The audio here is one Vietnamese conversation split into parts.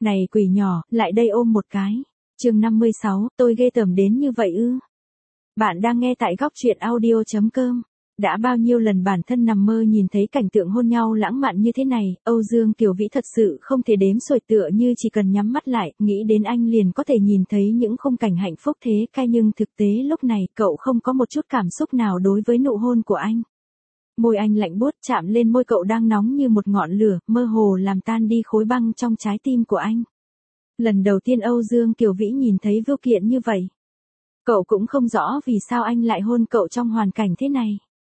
Này quỷ nhỏ, lại đây ôm một cái. Chương 56, tôi ghê tởm đến như vậy ư? Bạn đang nghe tại góc truyện audio.com. Đã bao nhiêu lần bản thân nằm mơ nhìn thấy cảnh tượng hôn nhau lãng mạn như thế này, Âu Dương Kiều Vĩ thật sự không thể đếm xuể, tựa như chỉ cần nhắm mắt lại, nghĩ đến anh liền có thể nhìn thấy những khung cảnh hạnh phúc thế cái, nhưng thực tế lúc này cậu không có một chút cảm xúc nào đối với nụ hôn của anh. Môi anh lạnh buốt chạm lên môi cậu đang nóng như một ngọn lửa, mơ hồ làm tan đi khối băng trong trái tim của anh. Lần đầu tiên Âu Dương Kiều Vĩ nhìn thấy Vưu Kiện như vậy. Cậu cũng không rõ vì sao anh lại hôn cậu trong hoàn cảnh thế này.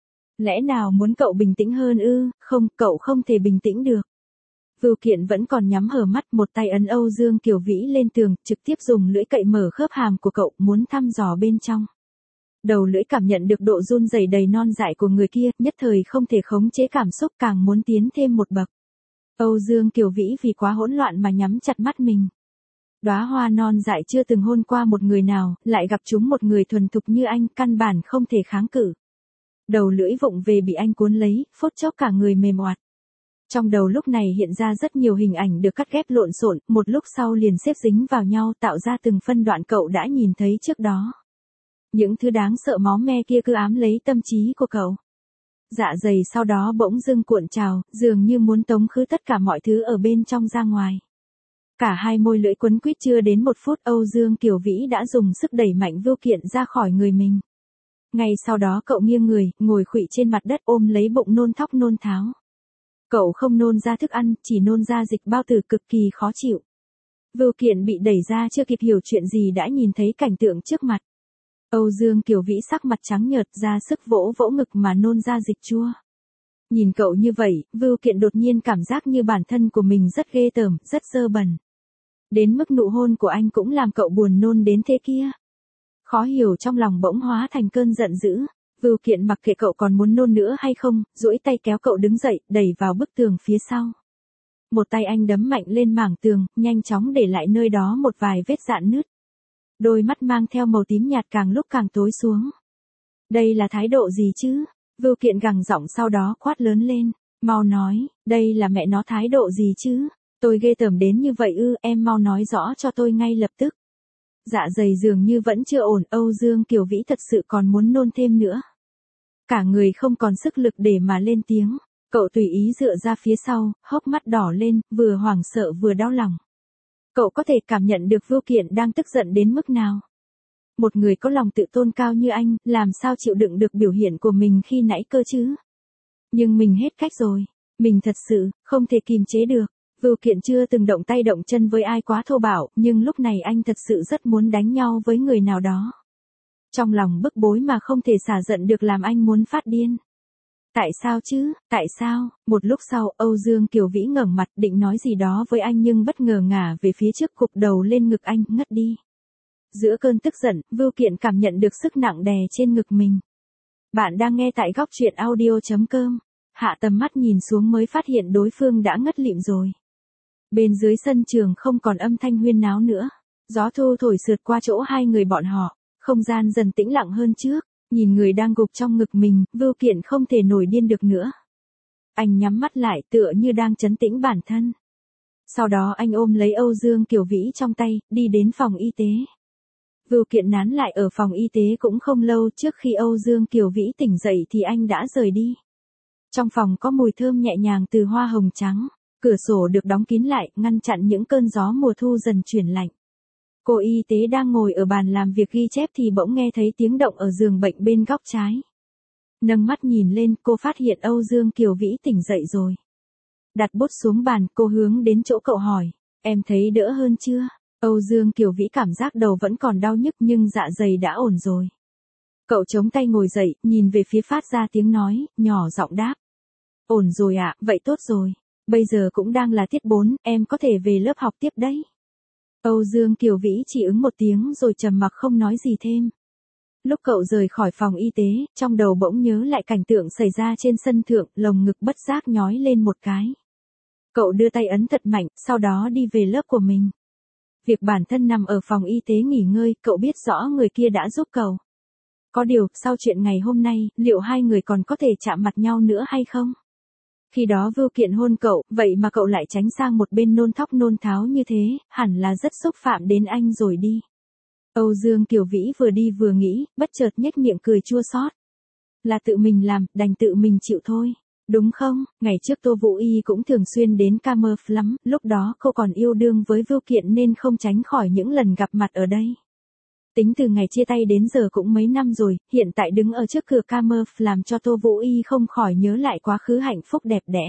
Lẽ nào muốn cậu bình tĩnh hơn ư? Không, cậu không thể bình tĩnh được. Vưu Kiện vẫn còn nhắm hờ mắt, một tay ấn Âu Dương Kiều Vĩ lên tường, trực tiếp dùng lưỡi cậy mở khớp hàm của cậu, muốn thăm dò bên trong. Đầu lưỡi cảm nhận được độ run rẩy đầy non dại của người kia, nhất thời không thể khống chế cảm xúc, càng muốn tiến thêm một bậc. Âu Dương Kiều Vĩ vì quá hỗn loạn mà nhắm chặt mắt mình. Đóa hoa non dại chưa từng hôn qua một người nào, lại gặp chúng một người thuần thục như anh, căn bản không thể kháng cự. Đầu lưỡi vụng về bị anh cuốn lấy, phút chốc cả người mềm oặt. Trong đầu lúc này hiện ra rất nhiều hình ảnh được cắt ghép lộn xộn, một lúc sau liền xếp dính vào nhau tạo ra từng phân đoạn cậu đã nhìn thấy trước đó. Những thứ đáng sợ máu me kia cứ ám lấy tâm trí của cậu. Dạ dày sau đó bỗng dưng cuộn trào, dường như muốn tống khứ tất cả mọi thứ ở bên trong ra ngoài. Cả hai môi lưỡi quấn quýt, chưa đến một phút Âu Dương Kiều Vĩ đã dùng sức đẩy mạnh Vưu Kiện ra khỏi người mình. Ngay sau đó cậu nghiêng người, ngồi khuỵu trên mặt đất ôm lấy bụng nôn thóc nôn tháo. Cậu không nôn ra thức ăn, chỉ nôn ra dịch bao tử cực kỳ khó chịu. Vưu Kiện bị đẩy ra chưa kịp hiểu chuyện gì đã nhìn thấy cảnh tượng trước mặt. Âu Dương Kiều Vĩ sắc mặt trắng nhợt, ra sức vỗ vỗ ngực mà nôn ra dịch chua. Nhìn cậu như vậy, Vưu Kiện đột nhiên cảm giác như bản thân của mình rất ghê tởm, rất dơ bẩn. Đến mức nụ hôn của anh cũng làm cậu buồn nôn đến thế kia. Khó hiểu trong lòng bỗng hóa thành cơn giận dữ. Vưu Kiện mặc kệ cậu còn muốn nôn nữa hay không, duỗi tay kéo cậu đứng dậy, đẩy vào bức tường phía sau. Một tay anh đấm mạnh lên mảng tường, nhanh chóng để lại nơi đó một vài vết rạn nứt. Đôi mắt mang theo màu tím nhạt càng lúc càng tối xuống. Đây là thái độ gì chứ? Vưu Kiện gằn giọng sau đó quát lớn lên. Mau nói, đây là mẹ nó thái độ gì chứ? Tôi ghê tởm đến như vậy ư? Em mau nói rõ cho tôi ngay lập tức. Dạ dày dường như vẫn chưa ổn, Âu Dương Kiều Vĩ thật sự còn muốn nôn thêm nữa. Cả người không còn sức lực để mà lên tiếng. Cậu tùy ý dựa ra phía sau, hốc mắt đỏ lên, vừa hoảng sợ vừa đau lòng. Cậu có thể cảm nhận được Vưu Kiện đang tức giận đến mức nào. Một người có lòng tự tôn cao như anh, làm sao chịu đựng được biểu hiện của mình khi nãy cơ chứ? Nhưng mình hết cách rồi. Mình thật sự không thể kìm chế được. Vưu Kiện chưa từng động tay động chân với ai quá thô bạo, nhưng lúc này anh thật sự rất muốn đánh nhau với người nào đó. Trong lòng bức bối mà không thể xả giận được làm anh muốn phát điên. Tại sao chứ, tại sao? Một lúc sau, Âu Dương Kiều Vĩ ngẩng mặt định nói gì đó với anh nhưng bất ngờ ngả về phía trước, gục đầu lên ngực anh, ngất đi. Giữa cơn tức giận, Vưu Kiện cảm nhận được sức nặng đè trên ngực mình. Bạn đang nghe tại góc truyện audio.com. Hạ tầm mắt nhìn xuống mới phát hiện đối phương đã ngất lịm rồi. Bên dưới sân trường không còn âm thanh huyên náo nữa. Gió thu thổi sượt qua chỗ hai người bọn họ. Không gian dần tĩnh lặng hơn trước. Nhìn người đang gục trong ngực mình, Vưu Kiện không thể nổi điên được nữa. Anh nhắm mắt lại tựa như đang trấn tĩnh bản thân. Sau đó anh ôm lấy Âu Dương Kiều Vĩ trong tay, đi đến phòng y tế. Vưu Kiện nán lại ở phòng y tế cũng không lâu, trước khi Âu Dương Kiều Vĩ tỉnh dậy thì anh đã rời đi. Trong phòng có mùi thơm nhẹ nhàng từ hoa hồng trắng, cửa sổ được đóng kín lại, ngăn chặn những cơn gió mùa thu dần chuyển lạnh. Cô y tế đang ngồi ở bàn làm việc ghi chép thì bỗng nghe thấy tiếng động ở giường bệnh bên góc trái. Nâng mắt nhìn lên, cô phát hiện Âu Dương Kiều Vĩ tỉnh dậy rồi. Đặt bút xuống bàn, cô hướng đến chỗ cậu hỏi, em thấy đỡ hơn chưa? Âu Dương Kiều Vĩ cảm giác đầu vẫn còn đau nhức nhưng dạ dày đã ổn rồi. Cậu chống tay ngồi dậy, nhìn về phía phát ra tiếng nói, nhỏ giọng đáp. Ổn rồi ạ, vậy tốt rồi. Bây giờ cũng đang là tiết 4, em có thể về lớp học tiếp đấy. Âu Dương Kiều Vĩ chỉ ứng một tiếng rồi trầm mặc không nói gì thêm. Lúc cậu rời khỏi phòng y tế, trong đầu bỗng nhớ lại cảnh tượng xảy ra trên sân thượng, lồng ngực bất giác nhói lên một cái. Cậu đưa tay ấn thật mạnh, sau đó đi về lớp của mình. Việc bản thân nằm ở phòng y tế nghỉ ngơi, cậu biết rõ người kia đã giúp cậu. Có điều, sau chuyện ngày hôm nay, liệu hai người còn có thể chạm mặt nhau nữa hay không? Khi đó Vưu Kiện hôn cậu, vậy mà cậu lại tránh sang một bên nôn thóc nôn tháo như thế, hẳn là rất xúc phạm đến anh rồi đi. Âu Dương Kiều Vĩ vừa đi vừa nghĩ, bất chợt nhếch miệng cười chua xót. Là tự mình làm, đành tự mình chịu thôi. Đúng không, ngày trước Tô Vũ Y cũng thường xuyên đến Camerf lắm, lúc đó cô còn yêu đương với Vưu Kiện nên không tránh khỏi những lần gặp mặt ở đây. Tính từ ngày chia tay đến giờ cũng mấy năm rồi, hiện tại đứng ở trước cửa Camerf làm cho Tô Vũ Y không khỏi nhớ lại quá khứ hạnh phúc đẹp đẽ.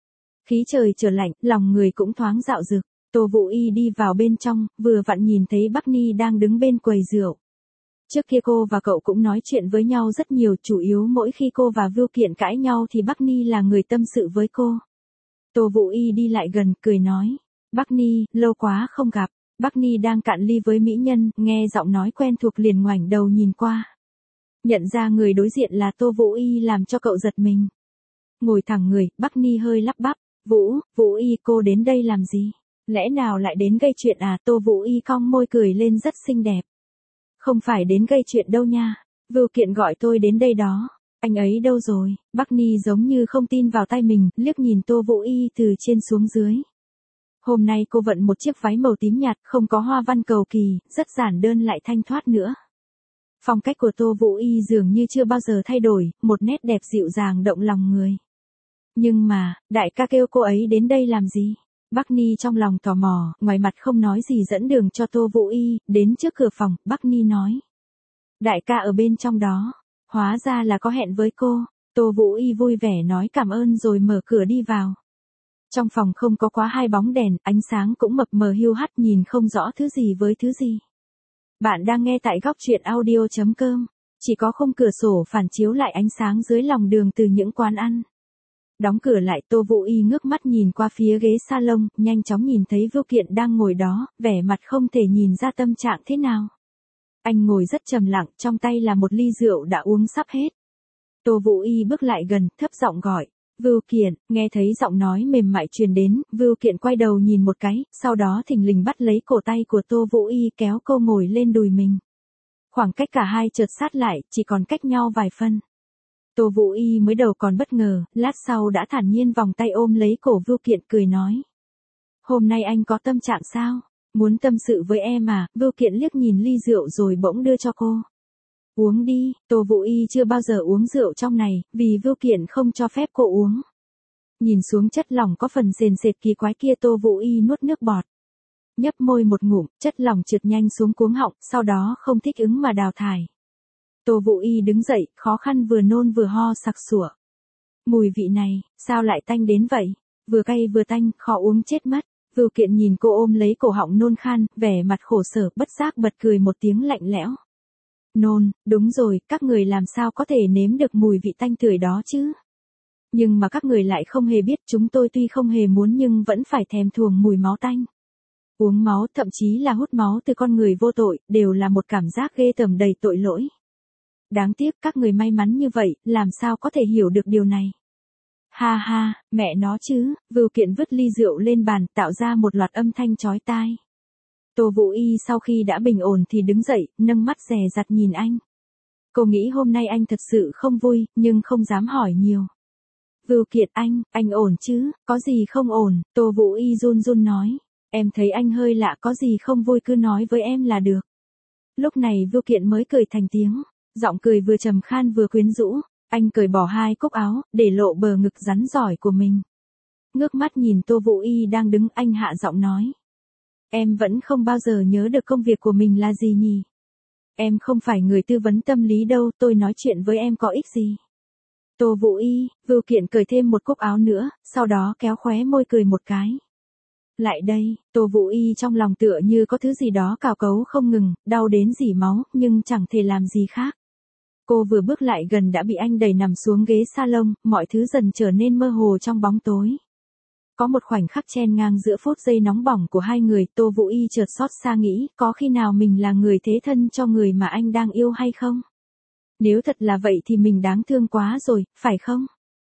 Khí trời trở lạnh, lòng người cũng thoáng dạo dực. Tô Vũ Y đi vào bên trong, vừa vặn nhìn thấy Bắc Ni đang đứng bên quầy rượu. Trước kia cô và cậu cũng nói chuyện với nhau rất nhiều, chủ yếu mỗi khi cô và Vưu Kiện cãi nhau thì Bắc Ni là người tâm sự với cô. Tô Vũ Y đi lại gần, cười nói. Bắc Ni, lâu quá không gặp. Bắc Ni đang cạn ly với mỹ nhân, nghe giọng nói quen thuộc liền ngoảnh đầu nhìn qua. Nhận ra người đối diện là Tô Vũ Y làm cho cậu giật mình. Ngồi thẳng người, Bắc Ni hơi lắp bắp. Vũ Y cô đến đây làm gì? Lẽ nào lại đến gây chuyện à? Tô Vũ Y cong môi cười lên rất xinh đẹp. Không phải đến gây chuyện đâu nha. Vưu Kiện gọi tôi đến đây đó. Anh ấy đâu rồi? Bắc Ni giống như không tin vào tai mình, liếc nhìn Tô Vũ Y từ trên xuống dưới. Hôm nay cô vận một chiếc váy màu tím nhạt, không có hoa văn cầu kỳ, rất giản đơn lại thanh thoát nữa. Phong cách của Tô Vũ Y dường như chưa bao giờ thay đổi, một nét đẹp dịu dàng động lòng người. Nhưng mà, đại ca kêu cô ấy đến đây làm gì? Bắc Ni trong lòng tò mò, ngoài mặt không nói gì dẫn đường cho Tô Vũ Y, đến trước cửa phòng, Bắc Ni nói. Đại ca ở bên trong đó, hóa ra là có hẹn với cô. Tô Vũ Y vui vẻ nói cảm ơn rồi mở cửa đi vào. Trong phòng không có quá hai bóng đèn, ánh sáng cũng mập mờ hiu hắt nhìn không rõ thứ gì với thứ gì. Bạn đang nghe tại góc truyện audio.com, chỉ có khung cửa sổ phản chiếu lại ánh sáng dưới lòng đường từ những quán ăn. Đóng cửa lại, Tô Vũ Y ngước mắt nhìn qua phía ghế salon, nhanh chóng nhìn thấy Vưu Kiện đang ngồi đó, vẻ mặt không thể nhìn ra tâm trạng thế nào. Anh ngồi rất trầm lặng, trong tay là một ly rượu đã uống sắp hết. Tô Vũ Y bước lại gần, thấp giọng gọi. Vưu Kiện, nghe thấy giọng nói mềm mại truyền đến, Vưu Kiện quay đầu nhìn một cái, sau đó thình lình bắt lấy cổ tay của Tô Vũ Y kéo cô ngồi lên đùi mình. Khoảng cách cả hai chợt sát lại, chỉ còn cách nhau vài phân. Tô Vũ Y mới đầu còn bất ngờ, lát sau đã thản nhiên vòng tay ôm lấy cổ Vưu Kiện cười nói. Hôm nay anh có tâm trạng sao? Muốn tâm sự với em à? Vưu Kiện liếc nhìn ly rượu rồi bỗng đưa cho cô. Uống đi, Tô Vũ Y chưa bao giờ uống rượu trong này, vì Vưu Kiện không cho phép cô uống. Nhìn xuống chất lỏng có phần sền sệt kỳ quái kia, Tô Vũ Y nuốt nước bọt. Nhấp môi một ngụm, chất lỏng trượt nhanh xuống cuống họng, sau đó không thích ứng mà đào thải. Tô Vũ Y đứng dậy, khó khăn vừa nôn vừa ho sặc sủa. Mùi vị này, sao lại tanh đến vậy? Vừa cay vừa tanh, khó uống chết mất. Vưu Kiện nhìn cô ôm lấy cổ họng nôn khan, vẻ mặt khổ sở, bất giác bật cười một tiếng lạnh lẽo. Nôn, đúng rồi, các người làm sao có thể nếm được mùi vị tanh tưởi đó chứ? Nhưng mà các người lại không hề biết, chúng tôi tuy không hề muốn nhưng vẫn phải thèm thuồng mùi máu tanh. Uống máu, thậm chí là hút máu từ con người vô tội, đều là một cảm giác ghê tởm đầy tội lỗi. Đáng tiếc các người may mắn như vậy, làm sao có thể hiểu được điều này. Ha ha, mẹ nó chứ, Vưu Kiện vứt ly rượu lên bàn, tạo ra một loạt âm thanh chói tai. Tô Vũ Y sau khi đã bình ổn thì đứng dậy, nâng mắt dè dặt nhìn anh. Cô nghĩ hôm nay anh thật sự không vui, nhưng không dám hỏi nhiều. Vưu Kiện anh ổn chứ, có gì không ổn? Tô Vũ Y run run nói. Em thấy anh hơi lạ, có gì không vui cứ nói với em là được. Lúc này Vưu Kiện mới cười thành tiếng, giọng cười vừa trầm khan vừa quyến rũ. Anh cởi bỏ hai cúc áo, để lộ bờ ngực rắn giỏi của mình. Ngước mắt nhìn Tô Vũ Y đang đứng, anh hạ giọng nói. Em vẫn không bao giờ nhớ được công việc của mình là gì nhỉ? Em không phải người tư vấn tâm lý đâu, tôi nói chuyện với em có ích gì? Tô Vũ Y, Vưu Kiện cởi thêm một cúc áo nữa, sau đó kéo khóe môi cười một cái. Lại đây, Tô Vũ Y trong lòng tựa như có thứ gì đó cào cấu không ngừng, đau đến rỉ máu, nhưng chẳng thể làm gì khác. Cô vừa bước lại gần đã bị anh đẩy nằm xuống ghế salon, mọi thứ dần trở nên mơ hồ trong bóng tối. Có một khoảnh khắc chen ngang giữa phút giây nóng bỏng của hai người, Tô Vũ Y chợt xót xa nghĩ, có khi nào mình là người thế thân cho người mà anh đang yêu hay không? Nếu thật là vậy thì mình đáng thương quá rồi, phải không?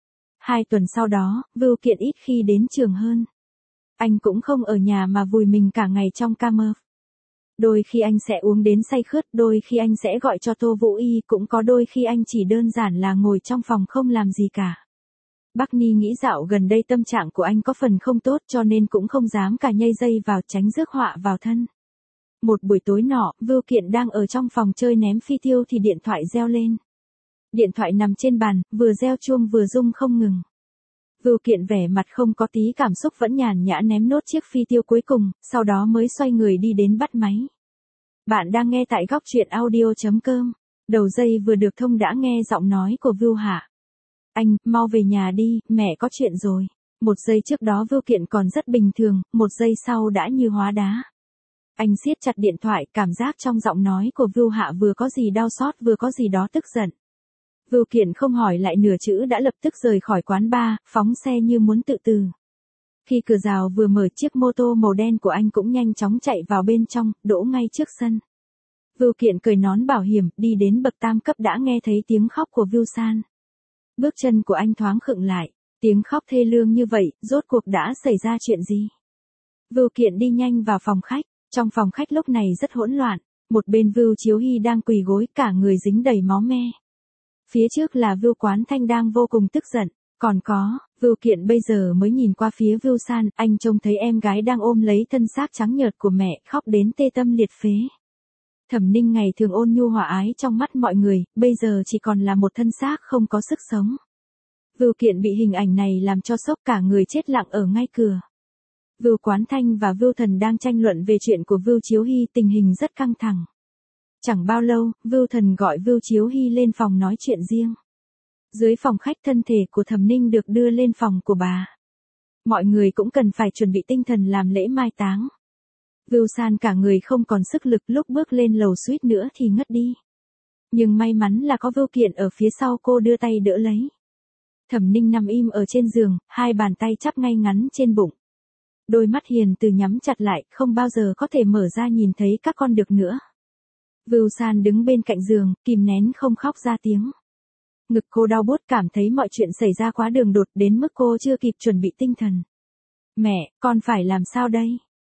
2 tuần sau đó, Vưu Kiện ít khi đến trường hơn. Anh cũng không ở nhà mà vùi mình cả ngày trong Camerf. Đôi khi anh sẽ uống đến say khướt, đôi khi anh sẽ gọi cho Tô Vũ Y, cũng có đôi khi anh chỉ đơn giản là ngồi trong phòng không làm gì cả. Bắc Ni nghĩ dạo gần đây tâm trạng của anh có phần không tốt cho nên cũng không dám cả nhây dây vào tránh rước họa vào thân. Một buổi tối nọ, Vưu Kiện đang ở trong phòng chơi ném phi tiêu thì điện thoại reo lên. Điện thoại nằm trên bàn, vừa reo chuông vừa rung không ngừng. Vưu Kiện vẻ mặt không có tí cảm xúc vẫn nhàn nhã ném nốt chiếc phi tiêu cuối cùng, sau đó mới xoay người đi đến bắt máy. Bạn đang nghe tại góc truyện audio.com. Đầu dây vừa được thông đã nghe giọng nói của Vưu Hạ. Anh, mau về nhà đi, mẹ có chuyện rồi. Một giây trước đó Vưu Kiện còn rất bình thường, một giây sau đã như hóa đá. Anh siết chặt điện thoại, cảm giác trong giọng nói của Vưu Hạ vừa có gì đau xót vừa có gì đó tức giận. Vưu Kiện không hỏi lại nửa chữ đã lập tức rời khỏi quán bar, phóng xe như muốn tự tử. Khi cửa rào vừa mở, chiếc mô tô màu đen của anh cũng nhanh chóng chạy vào bên trong, đỗ ngay trước sân. Vưu Kiện cởi nón bảo hiểm, đi đến bậc tam cấp đã nghe thấy tiếng khóc của Vưu San. Bước chân của anh thoáng khựng lại, tiếng khóc thê lương như vậy, rốt cuộc đã xảy ra chuyện gì? Vưu Kiện đi nhanh vào phòng khách, trong phòng khách lúc này rất hỗn loạn, một bên Vưu Chiếu Hy đang quỳ gối cả người dính đầy máu me. Phía trước là Vưu Quán Thanh đang vô cùng tức giận, còn có, Vưu Kiện bây giờ mới nhìn qua phía Vưu San, anh trông thấy em gái đang ôm lấy thân xác trắng nhợt của mẹ, khóc đến tê tâm liệt phế. Thẩm Ninh ngày thường ôn nhu hòa ái trong mắt mọi người, bây giờ chỉ còn là một thân xác không có sức sống. Vưu Kiện bị hình ảnh này làm cho sốc, cả người chết lặng ở ngay cửa. Vưu Quán Thanh và Vưu Thần đang tranh luận về chuyện của Vưu Chiếu Hy, tình hình rất căng thẳng. Chẳng bao lâu, Vưu Thần gọi Vưu Chiếu Hy lên phòng nói chuyện riêng. Dưới phòng khách, thân thể của Thẩm Ninh được đưa lên phòng của bà. Mọi người cũng cần phải chuẩn bị tinh thần làm lễ mai táng. Vưu San cả người không còn sức lực, lúc bước lên lầu suýt nữa thì ngất đi. Nhưng may mắn là có Vưu Kiện ở phía sau cô đưa tay đỡ lấy. Thẩm Ninh nằm im ở trên giường, hai bàn tay chắp ngay ngắn trên bụng. Đôi mắt hiền từ nhắm chặt lại, không bao giờ có thể mở ra nhìn thấy các con được nữa. Vưu San đứng bên cạnh giường, kìm nén không khóc ra tiếng. Ngực cô đau buốt, cảm thấy mọi chuyện xảy ra quá đường đột đến mức cô chưa kịp chuẩn bị tinh thần. Mẹ, con phải làm sao đây?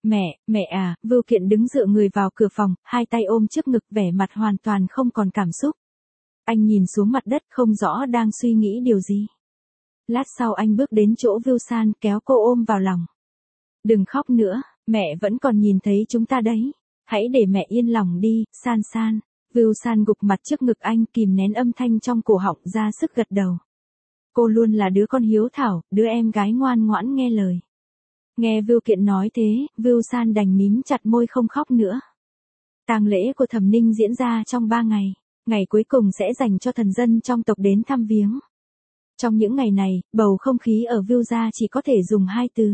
Mẹ à, Vưu Kiện đứng dựa người vào cửa phòng, hai tay ôm trước ngực, vẻ mặt hoàn toàn không còn cảm xúc. Anh nhìn xuống mặt đất không rõ đang suy nghĩ điều gì. Lát sau anh bước đến chỗ Vưu San, kéo cô ôm vào lòng. Đừng khóc nữa, mẹ vẫn còn nhìn thấy chúng ta đấy. Hãy để mẹ yên lòng đi, San San. Vưu San gục mặt trước ngực anh, kìm nén âm thanh trong cổ họng ra sức gật đầu. Cô luôn là đứa con hiếu thảo, đứa em gái ngoan ngoãn nghe lời. Nghe Vưu Kiện nói thế, Vưu San đành mím chặt môi không khóc nữa. Tang lễ của Thẩm Ninh diễn ra trong 3 ngày, ngày cuối cùng sẽ dành cho thần dân trong tộc đến thăm viếng. Trong những ngày này, bầu không khí ở Vưu gia chỉ có thể dùng 2 từ.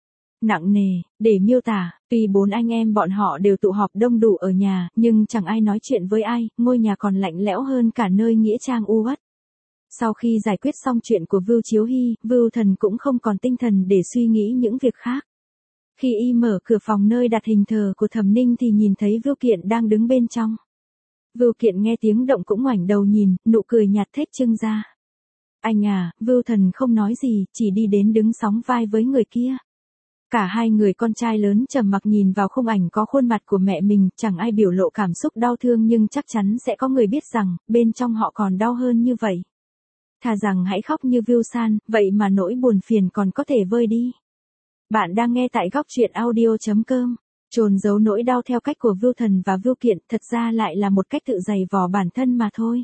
Nặng nề, để miêu tả. Tuy 4 anh em bọn họ đều tụ họp đông đủ ở nhà, nhưng chẳng ai nói chuyện với ai, ngôi nhà còn lạnh lẽo hơn cả nơi nghĩa trang u uất. Sau khi giải quyết xong chuyện của Vưu Chiếu Hy, Vưu Thần cũng không còn tinh thần để suy nghĩ những việc khác. Khi y mở cửa phòng nơi đặt hình thờ của Thẩm Ninh thì nhìn thấy Vưu Kiện đang đứng bên trong. Vưu Kiện nghe tiếng động cũng ngoảnh đầu nhìn, nụ cười nhạt thết trưng ra. Anh à, Vưu Thần không nói gì, chỉ đi đến đứng sóng vai với người kia. Cả hai người con trai lớn trầm mặc nhìn vào khung ảnh có khuôn mặt của mẹ mình, chẳng ai biểu lộ cảm xúc đau thương nhưng chắc chắn sẽ có người biết rằng, bên trong họ còn đau hơn như vậy. Thà rằng hãy khóc như Vưu San, vậy mà nỗi buồn phiền còn có thể vơi đi. Bạn đang nghe tại góc truyện audio.com. Chôn giấu nỗi đau theo cách của Vưu Thần và Vưu Kiện thật ra lại là một cách tự giày vò bản thân mà thôi.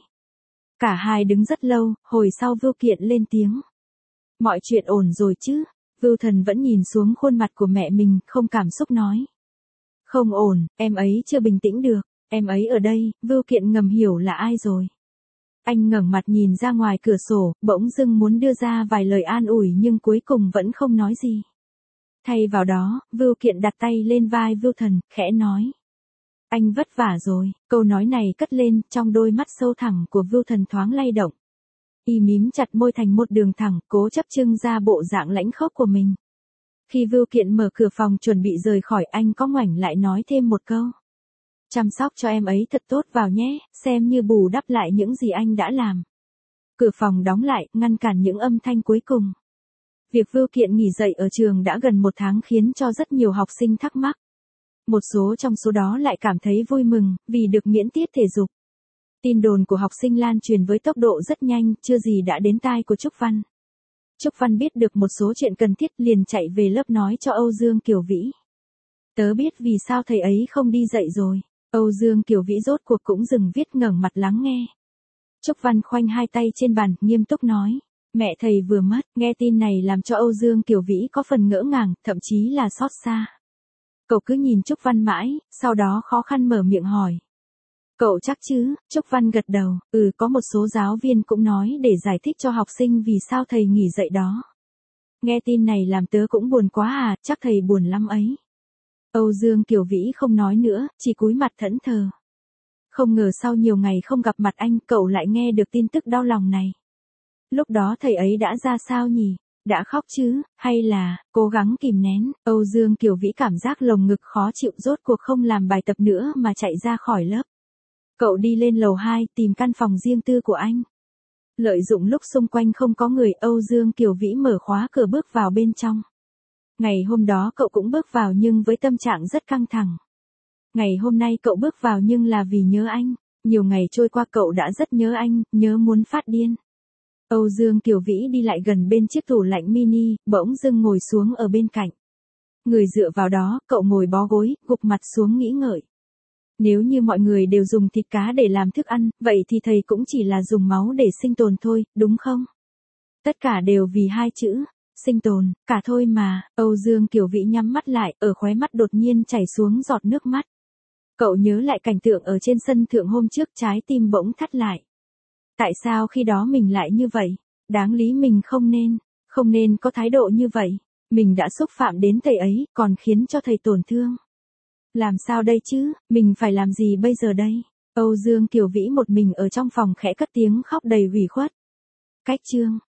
Cả hai đứng rất lâu, hồi sau Vưu Kiện lên tiếng. Mọi chuyện ổn rồi chứ? Vưu Thần vẫn nhìn xuống khuôn mặt của mẹ mình, không cảm xúc nói. Không ổn, em ấy chưa bình tĩnh được, em ấy ở đây. Vưu Kiện ngầm hiểu là ai rồi. Anh ngẩng mặt nhìn ra ngoài cửa sổ, bỗng dưng muốn đưa ra vài lời an ủi nhưng cuối cùng vẫn không nói gì. Thay vào đó, Vưu Kiện đặt tay lên vai Vưu Thần, khẽ nói. Anh vất vả rồi. Câu nói này cất lên, trong đôi mắt sâu thẳm của Vưu Thần thoáng lay động. Y mím chặt môi thành một đường thẳng, cố chấp trưng ra bộ dạng lãnh khốc của mình. Khi Vưu Kiện mở cửa phòng chuẩn bị rời khỏi, anh có ngoảnh lại nói thêm một câu. Chăm sóc cho em ấy thật tốt vào nhé, xem như bù đắp lại những gì anh đã làm. Cửa phòng đóng lại, ngăn cản những âm thanh cuối cùng. Việc Vưu Kiện nghỉ dạy ở trường đã gần 1 tháng khiến cho rất nhiều học sinh thắc mắc. Một số trong số đó lại cảm thấy vui mừng, vì được miễn tiết thể dục. Tin đồn của học sinh lan truyền với tốc độ rất nhanh, chưa gì đã đến tai của Trúc Văn. Trúc Văn biết được một số chuyện cần thiết liền chạy về lớp nói cho Âu Dương Kiều Vĩ. Tớ biết vì sao thầy ấy không đi dạy rồi. Âu Dương Kiều Vĩ rốt cuộc cũng dừng viết ngẩng mặt lắng nghe. Trúc Văn khoanh hai tay trên bàn, nghiêm túc nói. Mẹ thầy vừa mất, nghe tin này làm cho Âu Dương Kiều Vĩ có phần ngỡ ngàng, thậm chí là xót xa. Cậu cứ nhìn Trúc Văn mãi, sau đó khó khăn mở miệng hỏi. Cậu chắc chứ? Trúc Văn gật đầu, có một số giáo viên cũng nói để giải thích cho học sinh vì sao thầy nghỉ dạy đó. Nghe tin này làm tớ cũng buồn quá à, chắc thầy buồn lắm ấy. Âu Dương Kiều Vĩ không nói nữa, chỉ cúi mặt thẫn thờ. Không ngờ sau nhiều ngày không gặp mặt anh, cậu lại nghe được tin tức đau lòng này. Lúc đó thầy ấy đã ra sao nhỉ? Đã khóc chứ, hay là, cố gắng kìm nén. Âu Dương Kiều Vĩ cảm giác lồng ngực khó chịu, rốt cuộc không làm bài tập nữa mà chạy ra khỏi lớp. Cậu đi lên lầu 2 tìm căn phòng riêng tư của anh. Lợi dụng lúc xung quanh không có người, Âu Dương Kiều Vĩ mở khóa cửa bước vào bên trong. Ngày hôm đó cậu cũng bước vào nhưng với tâm trạng rất căng thẳng. Ngày hôm nay cậu bước vào nhưng là vì nhớ anh. Nhiều ngày trôi qua cậu đã rất nhớ anh, nhớ muốn phát điên. Âu Dương Kiều Vĩ đi lại gần bên chiếc tủ lạnh mini, bỗng dưng ngồi xuống ở bên cạnh. Người dựa vào đó, cậu ngồi bó gối, gục mặt xuống nghĩ ngợi. Nếu như mọi người đều dùng thịt cá để làm thức ăn, vậy thì thầy cũng chỉ là dùng máu để sinh tồn thôi, đúng không? Tất cả đều vì hai chữ, sinh tồn, cả thôi mà. Âu Dương Kiều Vĩ nhắm mắt lại, ở khóe mắt đột nhiên chảy xuống giọt nước mắt. Cậu nhớ lại cảnh tượng ở trên sân thượng hôm trước, trái tim bỗng thắt lại. Tại sao khi đó mình lại như vậy? Đáng lý mình không nên có thái độ như vậy. Mình đã xúc phạm đến thầy ấy, còn khiến cho thầy tổn thương. Làm sao đây chứ, mình phải làm gì bây giờ đây? Âu Dương Kiều Vĩ một mình ở trong phòng khẽ cất tiếng khóc đầy ủy khuất. Cách chương